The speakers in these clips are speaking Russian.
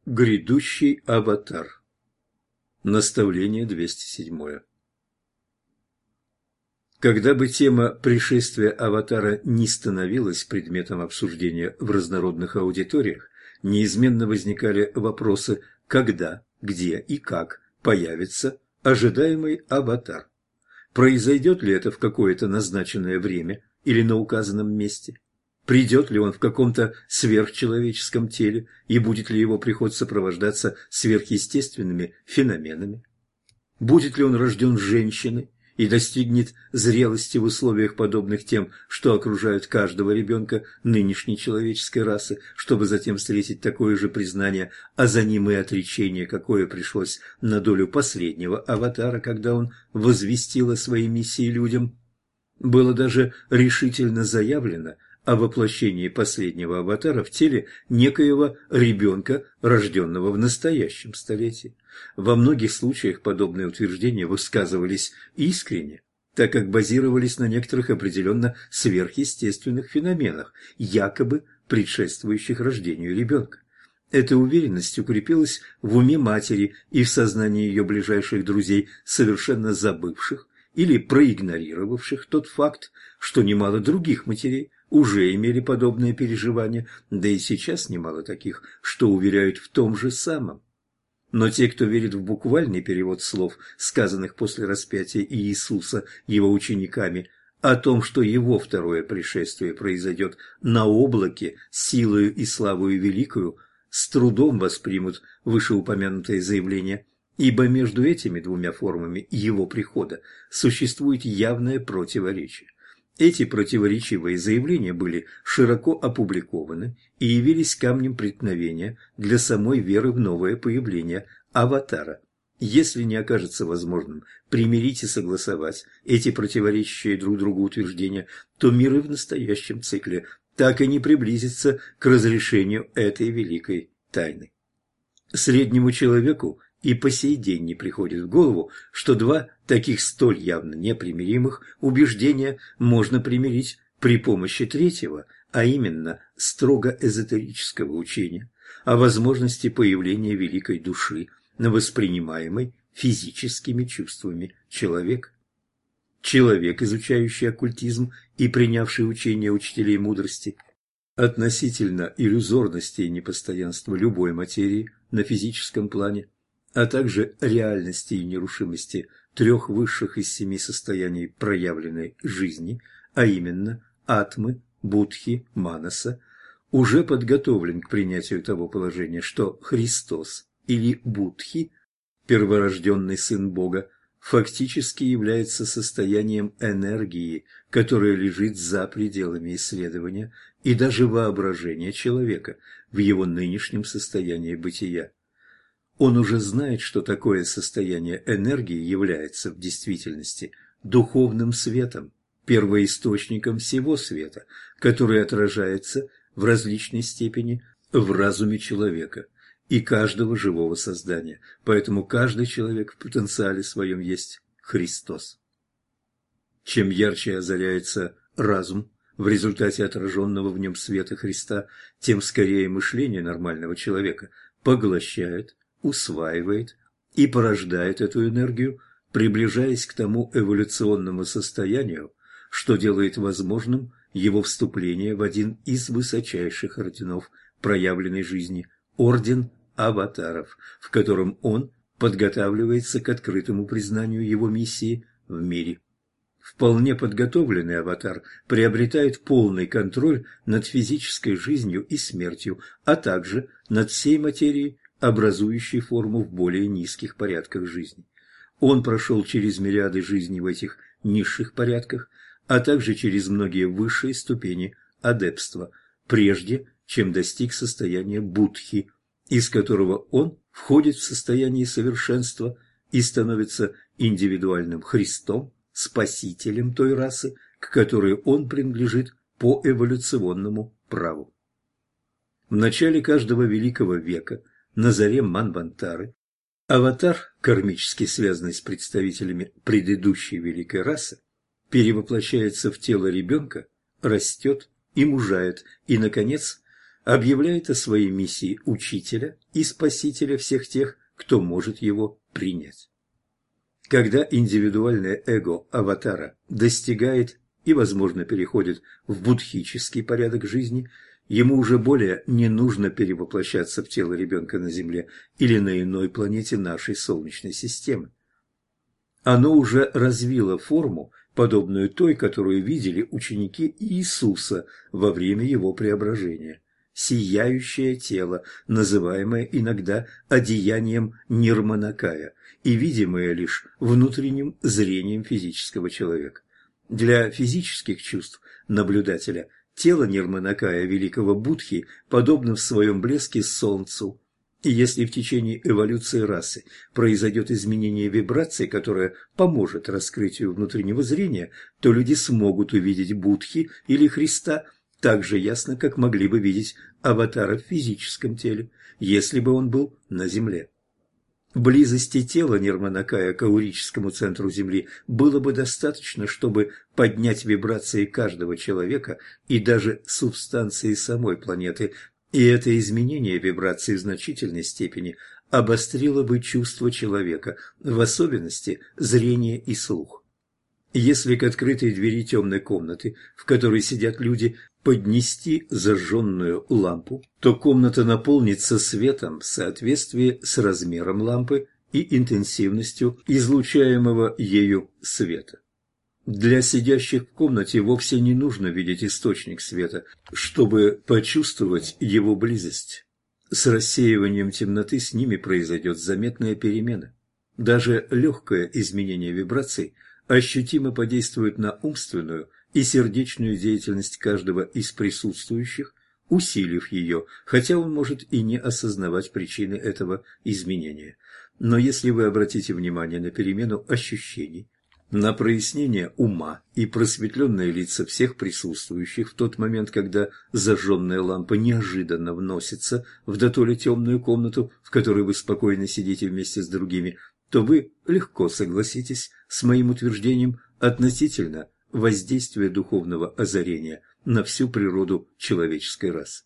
Грядущий аватар. Наставление 207. Когда бы тема пришествия аватара не становилась предметом обсуждения в разнородных аудиториях, неизменно возникали вопросы, когда, где и как появится ожидаемый аватар. Произойдет ли это в какое-то назначенное время или на указанном месте? Придет ли он в каком-то сверхчеловеческом теле, и будет ли его приход сопровождаться сверхъестественными феноменами? Будет ли он рожден женщиной и достигнет зрелости в условиях, подобных тем, что окружают каждого ребенка нынешней человеческой расы, чтобы затем встретить такое же признание, а за ним и отречение, какое пришлось на долю последнего аватара, когда он возвестил о своей миссии людям? Было даже решительно заявлено о воплощении последнего аватара в теле некоего ребенка, рожденного в настоящем столетии. Во многих случаях подобные утверждения высказывались искренне, так как базировались на некоторых определенно сверхъестественных феноменах, якобы предшествующих рождению ребенка. Эта уверенность укрепилась в уме матери и в сознании ее ближайших друзей, совершенно забывших или проигнорировавших тот факт, что немало других матерей уже имели подобные переживания, да и сейчас немало таких, что уверяют в том же самом. Но те, кто верит в буквальный перевод слов, сказанных после распятия Иисуса его учениками, о том, что его второе пришествие произойдет на облаке силою и славою великою, с трудом воспримут вышеупомянутое заявление, ибо между этими двумя формами его прихода существует явное противоречие. Эти противоречивые заявления были широко опубликованы и явились камнем преткновения для самой веры в новое появление аватара. Если не окажется возможным примирить и согласовать эти противоречащие друг другу утверждения, то мир и в настоящем цикле так и не приблизится к разрешению этой великой тайны. Среднему человеку и по сей день не приходит в голову, что два таких столь явно непримиримых убеждения можно примирить при помощи третьего, а именно строго эзотерического учения о возможности появления великой души, воспринимаемой физическими чувствами человека. Человек, изучающий оккультизм и принявший учение учителей мудрости относительно иллюзорности и непостоянства любой материи на физическом плане, а также реальности и нерушимости трех высших из семи состояний проявленной жизни, а именно атмы, будхи, манаса, уже подготовлен к принятию того положения, что Христос или Будхи, перворожденный Сын Бога, фактически является состоянием энергии, которая лежит за пределами исследования и даже воображения человека в его нынешнем состоянии бытия. Он уже знает, что такое состояние энергии является в действительности духовным светом, первоисточником всего света, который отражается в различной степени в разуме человека и каждого живого создания, поэтому каждый человек в потенциале своем есть Христос. Чем ярче озаряется разум в результате отраженного в нем света Христа, тем скорее мышление нормального человека поглощает, усваивает и порождает эту энергию, приближаясь к тому эволюционному состоянию, что делает возможным его вступление в один из высочайших орденов проявленной жизни – орден аватаров, в котором он подготавливается к открытому признанию его миссии в мире. Вполне подготовленный аватар приобретает полный контроль над физической жизнью и смертью, а также над всей материей, образующей форму в более низких порядках жизни. Он прошел через мириады жизней в этих низших порядках, а также через многие высшие ступени адепства, прежде чем достиг состояния будхи, из которого он входит в состояние совершенства и становится индивидуальным Христом, спасителем той расы, к которой он принадлежит по эволюционному праву. В начале каждого великого века, на заре Манвантары, аватар, кармически связанный с представителями предыдущей великой расы, перевоплощается в тело ребенка, растет и мужает, и, наконец, объявляет о своей миссии учителя и спасителя всех тех, кто может его принять. Когда индивидуальное эго аватара достигает и, возможно, переходит в буддхический порядок жизни, ему уже более не нужно перевоплощаться в тело ребенка на Земле или на иной планете нашей Солнечной системы. Оно уже развило форму, подобную той, которую видели ученики Иисуса во время его преображения. Сияющее тело, называемое иногда одеянием Нирманакая, и видимое лишь внутренним зрением физического человека. Для физических чувств наблюдателя тело Нирманакая великого Будхи подобно в своем блеске Солнцу. И если в течение эволюции расы произойдет изменение вибраций, которое поможет раскрытию внутреннего зрения, то люди смогут увидеть Будхи или Христа так же ясно, как могли бы видеть аватара в физическом теле, если бы он был на Земле. Близости тела Нирманакая к аурическому центру Земли было бы достаточно, чтобы поднять вибрации каждого человека и даже субстанции самой планеты, и это изменение вибраций в значительной степени обострило бы чувство человека, в особенности зрение и слух. Если к открытой двери темной комнаты, в которой сидят люди, поднести зажженную лампу, то комната наполнится светом в соответствии с размером лампы и интенсивностью излучаемого ею света. Для сидящих в комнате вовсе не нужно видеть источник света, чтобы почувствовать его близость. С рассеиванием темноты с ними произойдет заметная перемена. Даже легкое изменение вибраций ощутимо подействует на умственную и сердечную деятельность каждого из присутствующих, усилив ее, хотя он может и не осознавать причины этого изменения. Но если вы обратите внимание на перемену ощущений, на прояснение ума и просветленные лица всех присутствующих в тот момент, когда зажженная лампа неожиданно вносится в дотоле темную комнату, в которой вы спокойно сидите вместе с другими, то вы легко согласитесь с моим утверждением относительно воздействия духовного озарения на всю природу человеческой расы.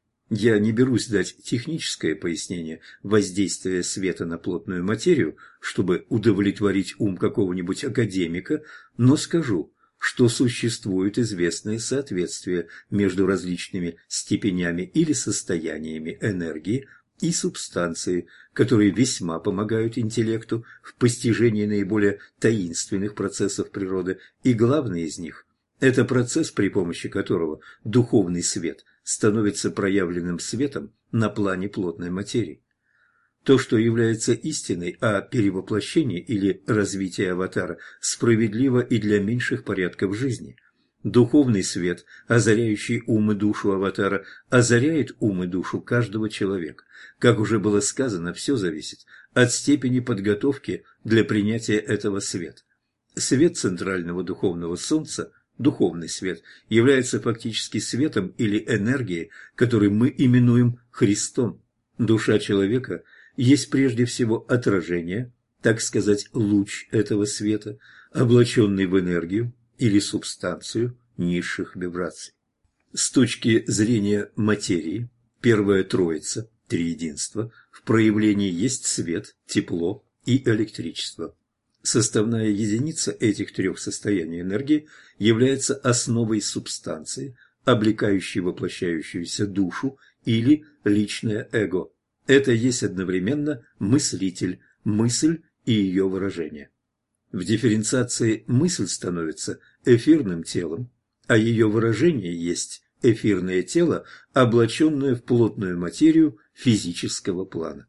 Я не берусь дать техническое пояснение воздействия света на плотную материю, чтобы удовлетворить ум какого-нибудь академика, но скажу, что существует известное соответствие между различными степенями или состояниями энергии и субстанции, которые весьма помогают интеллекту в постижении наиболее таинственных процессов природы, и главный из них – это процесс, при помощи которого духовный свет становится проявленным светом на плане плотной материи. То, что является истиной о перевоплощении или развитии аватара, справедливо и для меньших порядков жизни. Духовный свет, озаряющий ум и душу аватара, озаряет ум и душу каждого человека. Как уже было сказано, все зависит от степени подготовки для принятия этого света. Свет центрального духовного солнца, духовный свет, является фактически светом или энергией, который мы именуем Христом. Душа человека есть прежде всего отражение, так сказать, луч этого света, облаченный в энергию или субстанцию низших вибраций. С точки зрения материи, первая троица, триединство, в проявлении есть свет, тепло и электричество. Составная единица этих трех состояний энергии является основой субстанции, облекающей воплощающуюся душу или личное эго. Это есть одновременно мыслитель, мысль и ее выражение. В дифференциации мысль становится эфирным телом, а ее выражение есть эфирное тело, облаченное в плотную материю физического плана.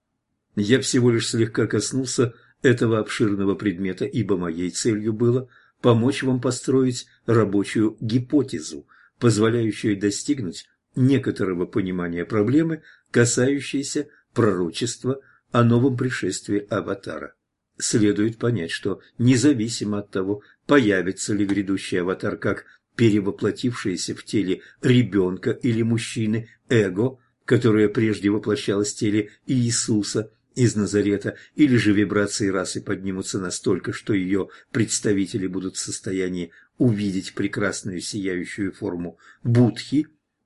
Я всего лишь слегка коснулся этого обширного предмета, ибо моей целью было помочь вам построить рабочую гипотезу, позволяющую достигнуть некоторого понимания проблемы, касающейся пророчества о новом пришествии аватара. Следует понять, что независимо от того, появится ли грядущий аватар как перевоплотившееся в теле ребенка или мужчины эго, которое прежде воплощалось в теле Иисуса из Назарета, или же вибрации расы поднимутся настолько, что ее представители будут в состоянии увидеть прекрасную сияющую форму Будхи,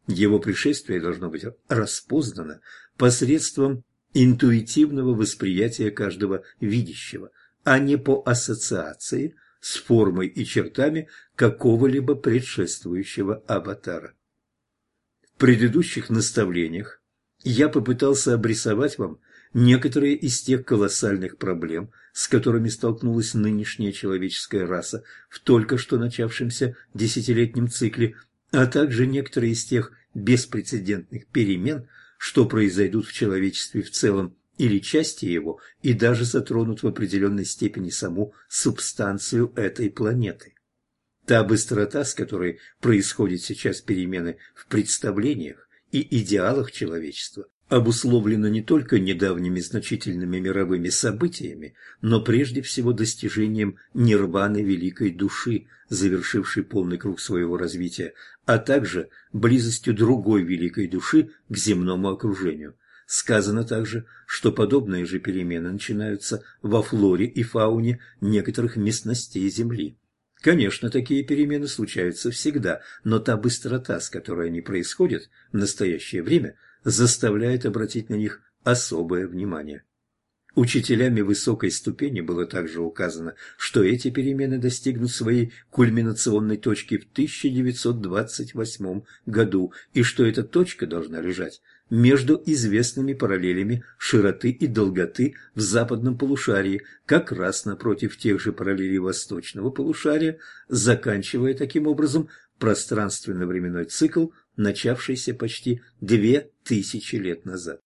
Его пришествие должно быть распознано посредством интуитивного восприятия каждого видящего, а не по ассоциации с формой и чертами какого-либо предшествующего аватара. В предыдущих наставлениях я попытался обрисовать вам некоторые из тех колоссальных проблем, с которыми столкнулась нынешняя человеческая раса в только что начавшемся десятилетнем цикле, а также некоторые из тех беспрецедентных перемен, что произойдут в человечестве в целом или части его, и даже затронут в определенной степени саму субстанцию этой планеты. Та быстрота, с которой происходят сейчас перемены в представлениях и идеалах человечества, обусловлена не только недавними значительными мировыми событиями, но прежде всего достижением нирваны великой души, завершившей полный круг своего развития, а также близостью другой великой души к земному окружению. Сказано также, что подобные же перемены начинаются во флоре и фауне некоторых местностей Земли. Конечно, такие перемены случаются всегда, но та быстрота, с которой они происходят в настоящее время, заставляет обратить на них особое внимание. Учителями высокой ступени было также указано, что эти перемены достигнут своей кульминационной точки в 1928 году, и что эта точка должна лежать между известными параллелями широты и долготы в западном полушарии, как раз напротив тех же параллелей восточного полушария, заканчивая таким образом пространственно-временной цикл, начавшийся почти 2000 лет назад.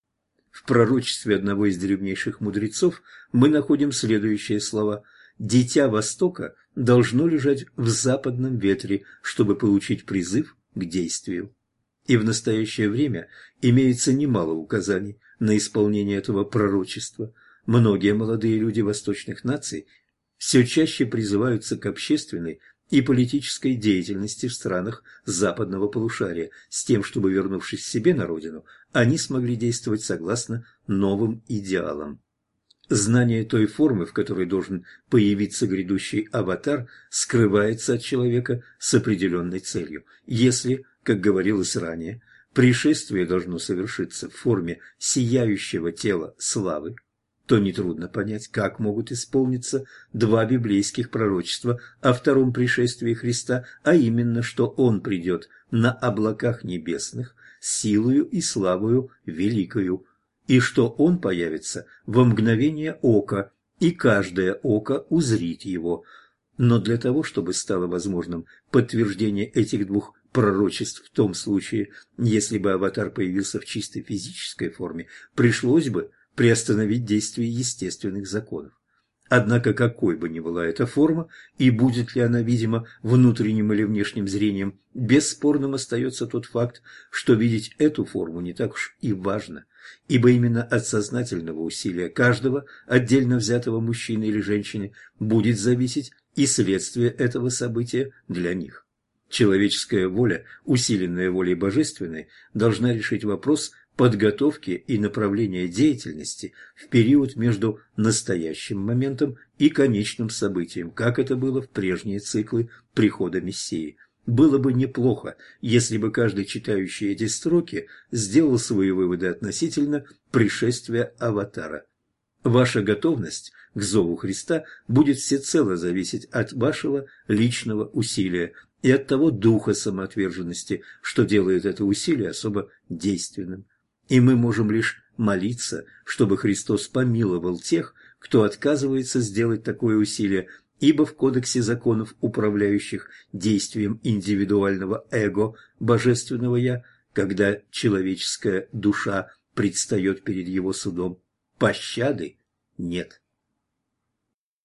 В пророчестве одного из древнейших мудрецов мы находим следующие слова: «Дитя Востока должно лежать в западном ветре, чтобы получить призыв к действию». И в настоящее время имеется немало указаний на исполнение этого пророчества. Многие молодые люди восточных наций все чаще призываются к общественной и политической деятельности в странах западного полушария, с тем, чтобы, вернувшись к себе на родину, они смогли действовать согласно новым идеалам. Знание той формы, в которой должен появиться грядущий аватар, скрывается от человека с определенной целью. Если, как говорилось ранее, пришествие должно совершиться в форме сияющего тела славы, то нетрудно понять, как могут исполниться два библейских пророчества о втором пришествии Христа, а именно, что Он придет на облаках небесных силою и славою великою, и что Он появится во мгновение ока, и каждое око узрит Его. Но для того, чтобы стало возможным подтверждение этих двух пророчеств в том случае, если бы аватар появился в чисто физической форме, пришлось бы приостановить действие естественных законов. Однако, какой бы ни была эта форма, и будет ли она видима внутренним или внешним зрением, бесспорным остается тот факт, что видеть эту форму не так уж и важно, ибо именно от сознательного усилия каждого отдельно взятого мужчины или женщины будет зависеть и следствие этого события для них. Человеческая воля, усиленная волей божественной, должна решить вопрос подготовки и направления деятельности в период между настоящим моментом и конечным событием, как это было в прежние циклы прихода Мессии. Было бы неплохо, если бы каждый читающий эти строки сделал свои выводы относительно пришествия аватара. Ваша готовность к зову Христа будет всецело зависеть от вашего личного усилия и от того духа самоотверженности, что делает это усилие особо действенным. И мы можем лишь молиться, чтобы Христос помиловал тех, кто отказывается сделать такое усилие, ибо в Кодексе законов, управляющих действием индивидуального эго, божественного «я», когда человеческая душа предстает перед его судом, пощады нет.